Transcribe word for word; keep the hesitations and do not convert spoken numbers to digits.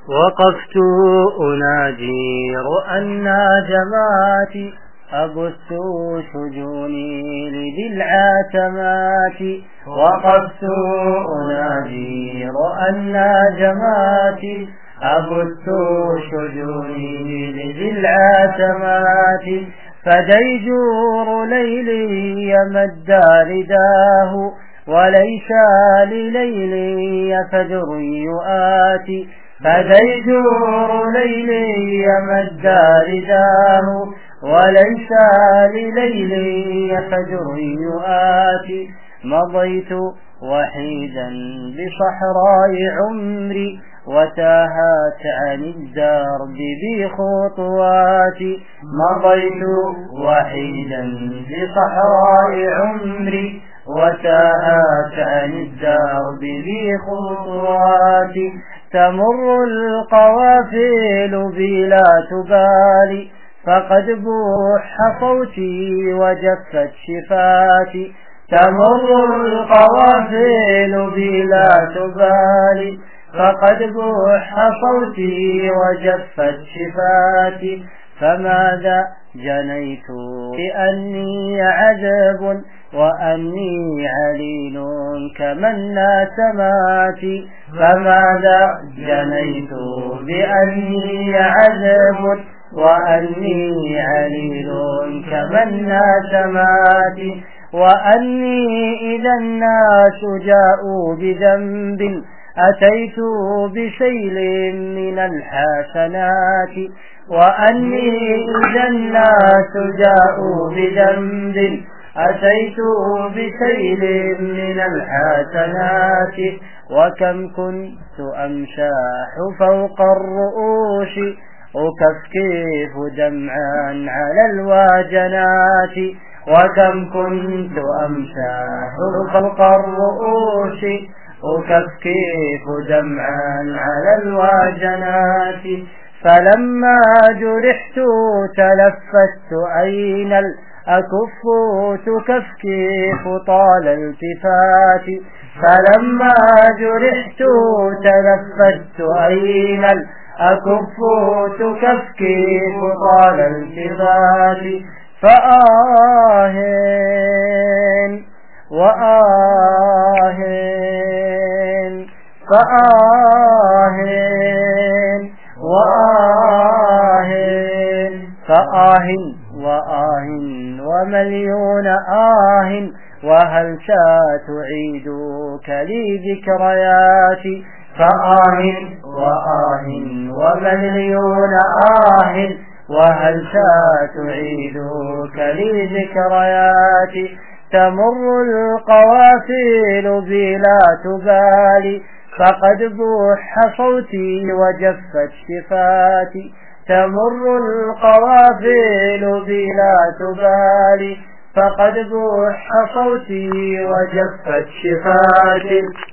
وقفت أناجي رؤى جماتي أبث شجوني لذي العتمات. وقفت أناجي رؤى جماتي أبث شجوني لذي العتمات. فديجور ليلي مد رداه وليس لليلي فجر يؤاتي. فديجور ليلي مد رداه وليس لليلي فجر يؤاتي. مضيت وحيدا بصحراء عمري وتاهت عن الدرب بخطواتي. مضيت وحيدا بصحراء عمري وتاهت عن الدرب بخطواتي. تمر القوافل بلا تبالي فقد بوح صوتي وجفت شفاتي. تمر القوافل بلا تبالي فقد بوح صوتي وجفت شفاتي. فماذا جنيت بأني عذب وأني عليل كمن سماتي. فماذا جنيت بأني عذب وأني عليل كمن سماتي. وأني إذا الناس جاءوا بذنب أتيت بشيل من الحسنات. وأني إذا الناس جاءوا بذنب أتيت بشيل من الحسنات. وكم كنت أمشاح فوق الرؤوس أكفكف دمعا على الواجنات. وكم كنت أمشاح فوق الرؤوس أكفكف دمعا على الواجنات. فلما جرحت تلفت أين الأكف تكفكف طال التفاتي. فلما جرحت تلفت أين الأكف تكفكف طال التفاتي. فآهن وآهن فآهن وآهن فآهن وآهن ومليون آه. وهل ستعيدك لي ذكرياتي. فآهن وآهن ومليون آه. وهل ستعيدك لي ذكرياتي. تمر القوافل بلا تبالي فقد بوح صوتي وجفت شفاتي. تمر القوافل بلا تبالي فقد بوح صوتي وجفت شفاتي.